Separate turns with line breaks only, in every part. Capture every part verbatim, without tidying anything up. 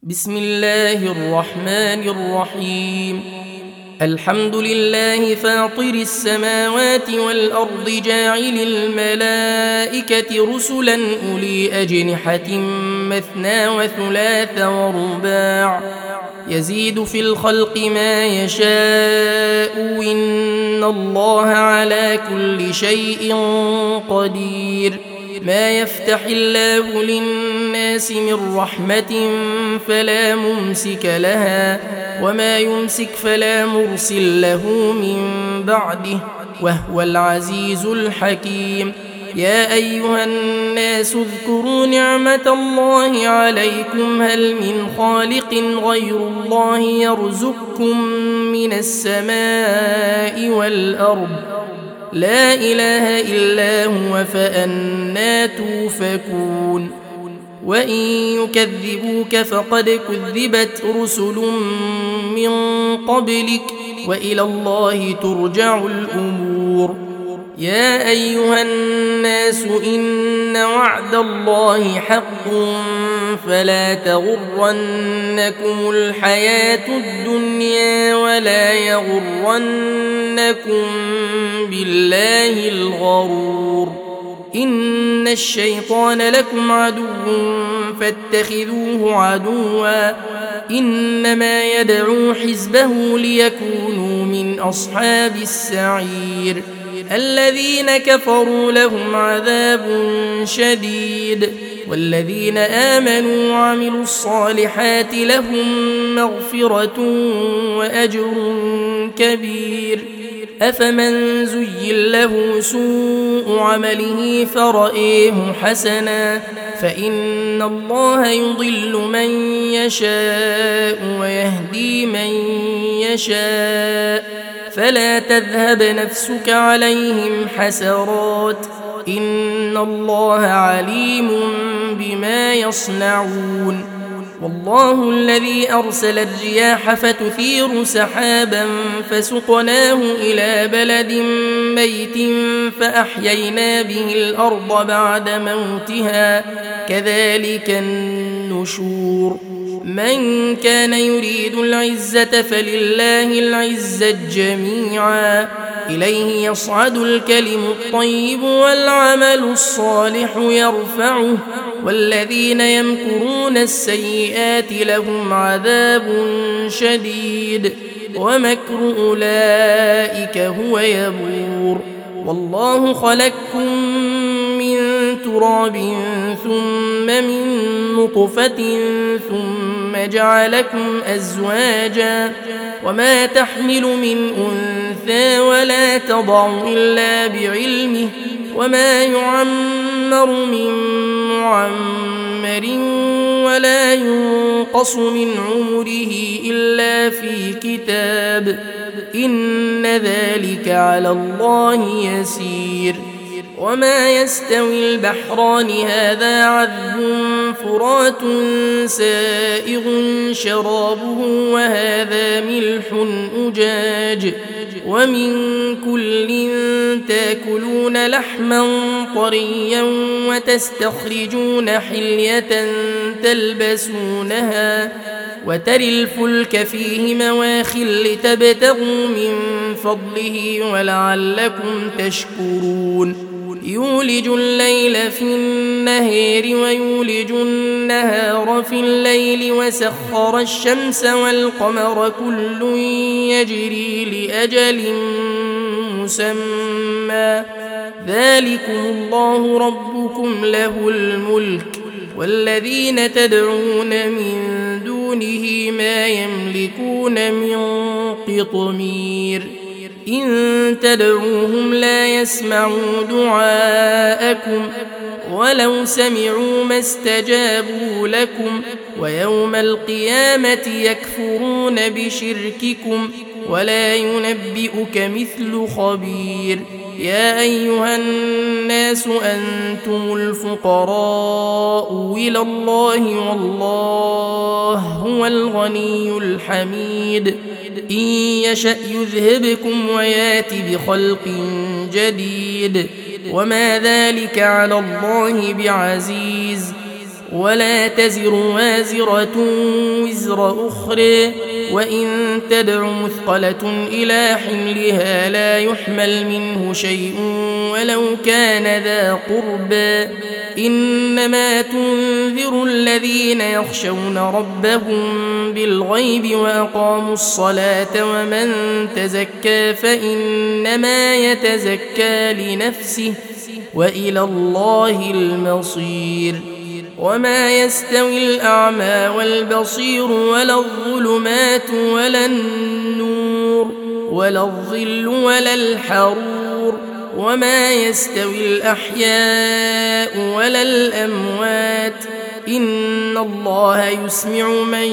بسم الله الرحمن الرحيم. الحمد لله فاطر السماوات والأرض جاعل الملائكة رسلا أولي أجنحة مثنى وثلاث ورباع يزيد في الخلق ما يشاء إن الله على كل شيء قدير. ما يفتح الله للناس من رحمة فلا ممسك لها وما يمسك فلا مرسل له من بعده وهو العزيز الحكيم. يا أيها الناس اذكروا نعمة الله عليكم هل من خالق غير الله يرزقكم من السماء والأرض لا إله إلا هو فأنى توفكون. وإن يكذبوك فقد كذبت رسل من قبلك وإلى الله ترجع الأمور. يا أيها الناس إن وعد الله حق فلا تغرنكم الحياة الدنيا ولا يغرنكم بالله الغرور. إن الشيطان لكم عدو فاتخذوه عدوا إنما يدعو حزبه ليكونوا من أصحاب السعير. الذين كفروا لهم عذاب شديد والذين آمنوا وعملوا الصالحات لهم مغفرة وأجر كبير. أفمن زين له سوء عمله فرأيه حسنا فإن الله يضل من يشاء ويهدي من يشاء فلا تذهب نفسك عليهم حسرات إن الله عليم بما يصنعون. والله الذي أرسل الرياح فتثير سحابا فسقناه إلى بلد ميت فأحيينا به الأرض بعد موتها كذلك النشور. من كان يريد العزة فلله العزة جميعا إليه يصعد الكلم الطيب والعمل الصالح يرفعه والذين يمكرون السيئات لهم عذاب شديد ومكر أولئك هو يبور. والله خلقكم من تراب ثم من نطفة ثم جعلكم أزواجا وما تحمل من أنثى ولا تضع إلا بعلمه وما يعمر من معمر ولا ينقص من عمره إلا في كتاب إن ذلك على الله يسير. وما يستوي البحران هذا عذب فرات سائغ شرابه وهذا ملح أجاج ومن كل تاكلون لحما طريا وتستخرجون حلية تلبسونها وتري الفلك فيه مواخر لتبتغوا من فضله ولعلكم تشكرون. يولج الليل في النهار ويولج النهار في الليل وسخر الشمس والقمر كل يجري لأجل مسمى ذلكم الله ربكم له الملك والذين تدعون من دونه ما يملكون من قطمير. إن تدعوهم لا يسمعوا دعاءكم ولو سمعوا ما استجابوا لكم ويوم القيامة يكفرون بشرككم ولا ينبئك مثل خبير. يا أيها الناس أنتم الفقراء إلى الله والله هو الغني الحميد. إن يشأ يذهبكم ويات بخلق جديد وما ذلك على الله بعزيز. ولا تزر وازرة وزر أخرى وإن تدع مثقلة إلى حملها لا يحمل منه شيء ولو كان ذا قربى إنما تنذر الذين يخشون ربهم بالغيب وأقاموا الصلاة ومن تزكى فإنما يتزكى لنفسه وإلى الله المصير وما يستوي الأعمى والبصير ولا الظلمات ولا النور ولا الظل ولا الحرور وما يستوي الأحياء ولا الأموات إن الله يسمع من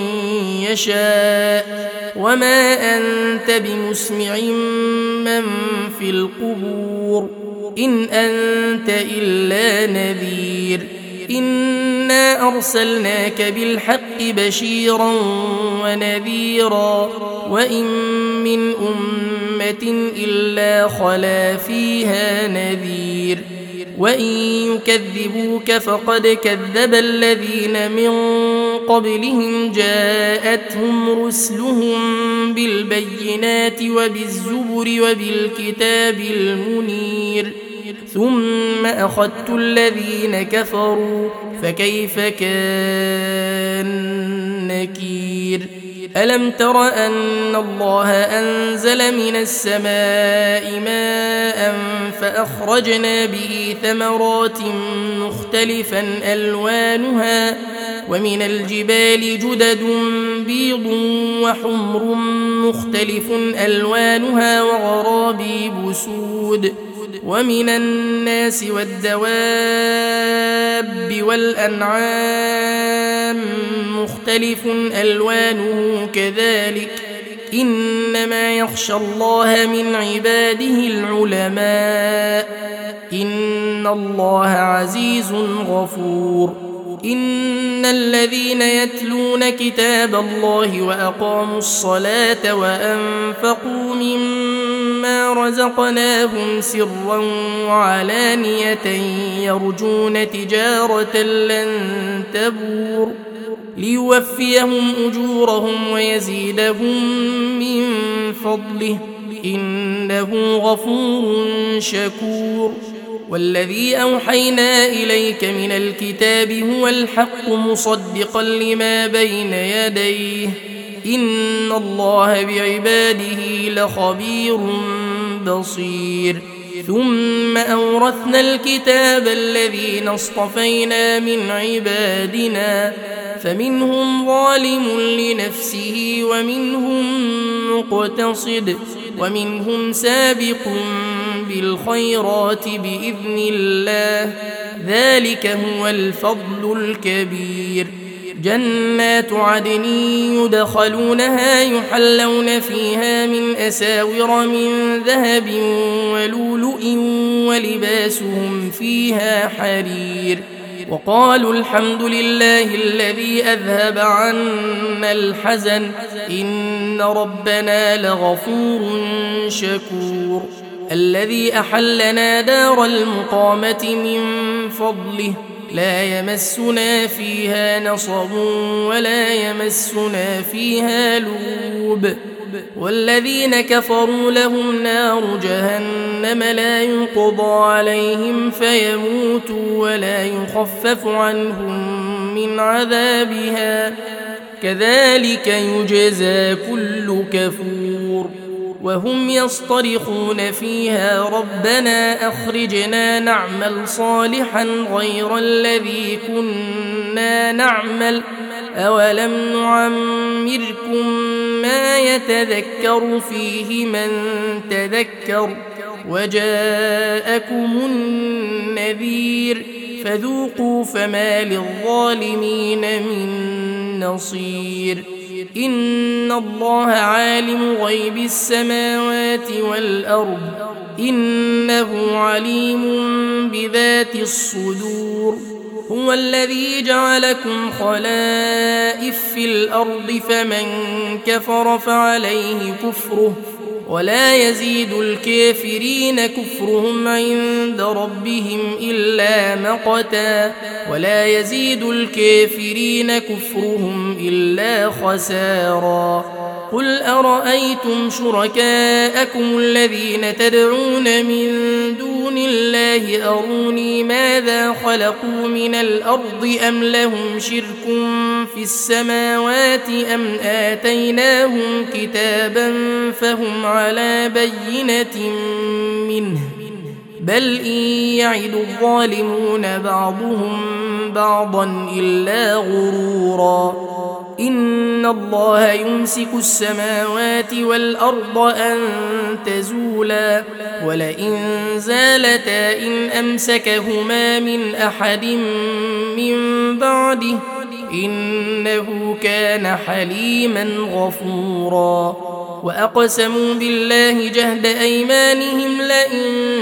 يشاء وما أنت بمسمع من في القبور إن أنت إلا نذير إنا أرسلناك بالحق بشيرا ونذيرا وإن من أمة إلا خلا فيها نذير وإن يكذبوك فقد كذب الذين من قبلهم جاءتهم رسلهم بالبينات وبالزبر وبالكتاب المنير ثم أخذت الذين كفروا فكيف كان نكير ألم تر أن الله أنزل من السماء ماء فأخرجنا به ثمرات مختلفا ألوانها ومن الجبال جدد بيض وحمر مختلف ألوانها وغرابيب سود ومن الناس والدواب والأنعام مختلف ألوانه كذلك إنما يخشى الله من عباده العلماء إن الله عزيز غفور إن الذين يتلون كتاب الله وأقاموا الصلاة وأنفقوا مما رزقناهم سرا وعلانية يرجون تجارة لن تبور ليوفيهم أجورهم ويزيدهم من فضله إنه غفور شكور والذي أوحينا إليك من الكتاب هو الحق مصدقا لما بين يديه إن الله بعباده لخبير بصير ثم أورثنا الكتاب الذين اصطفينا من عبادنا فمنهم ظالم لنفسه ومنهم مقتصد ومنهم سابق بالخيرات بإذن الله ذلك هو الفضل الكبير جنات عدن يدخلونها يحلون فيها من أساور من ذهب ولؤلؤ ولباسهم فيها حرير وقالوا الحمد لله الذي أذهب عنا الحزن إن ربنا لغفور شكور الذي أحلنا دار المقامة من فضله لا يمسنا فيها نصب ولا يمسنا فيها لوب والذين كفروا لهم نار جهنم لا يقضى عليهم فيموتوا ولا يخفف عنهم من عذابها كذلك يجزى كل كفور وهم يصطرخون فيها ربنا أخرجنا نعمل صالحا غير الذي كنا نعمل أولم نعمركم ما يتذكر فيه من تذكر وجاءكم النذير فذوقوا فما للظالمين من نصير إن الله عالم غيب السماوات والأرض إنه عليم بذات الصدور هو الذي جعلكم خلائف في الأرض فمن كفر فعليه كفره ولا يزيد الكافرين كفرهم عند ربهم إلا مقتا ولا يزيد الكافرين كفرهم إلا خسارا قل أرأيتم شركاءكم الذين تدعون من دون الله أروني ماذا خلقوا من الأرض أم لهم شرك في السماوات أم آتيناهم كتابا فهم على بينة منه بل إن يعد الظالمون بعضهم بعضا إلا غرورا إن الله يمسك السماوات والأرض أن تزولا ولئن زالتا إن أمسكهما من أحد من بعده إنه كان حليما غفورا وأقسموا بالله جهد أيمانهم لئن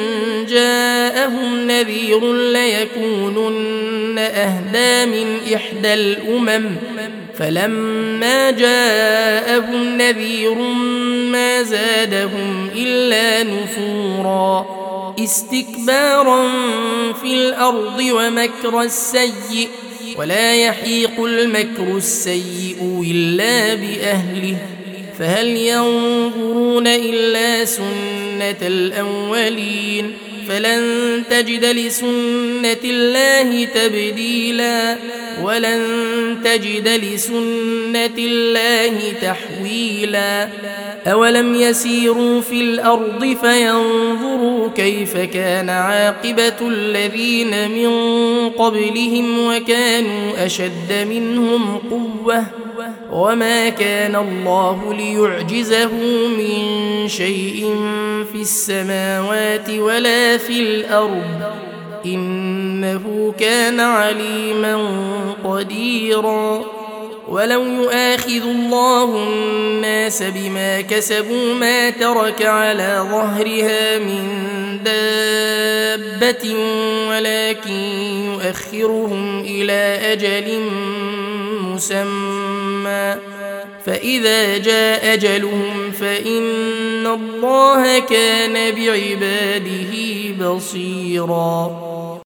جاءهم نذير ليكونن أهدى من إحدى الأمم فلما جاءهم نذير ما زادهم إلا نفورا استكبارا في الأرض ومكر السيء ولا يحيق المكر السيء إلا بأهله فهل ينظرون إلا سنة الأولين فلن تجد لسنة الله تبديلا ولن تجد لسنة الله تحويلا أولم يسيروا في الأرض فينظروا كيف كان عاقبة الذين من قبلهم وكانوا أشد منهم قوة وما كان الله ليعجزه من شيء في السماوات ولا في الأرض إنه كان عليما قديرا ولو يؤاخذ الله الناس بما كسبوا ما ترك على ظهرها من دابة ولكن يؤخرهم إلى أجل مسمى فإذا جاء أجلهم فإن الله كان بعباده بصيرا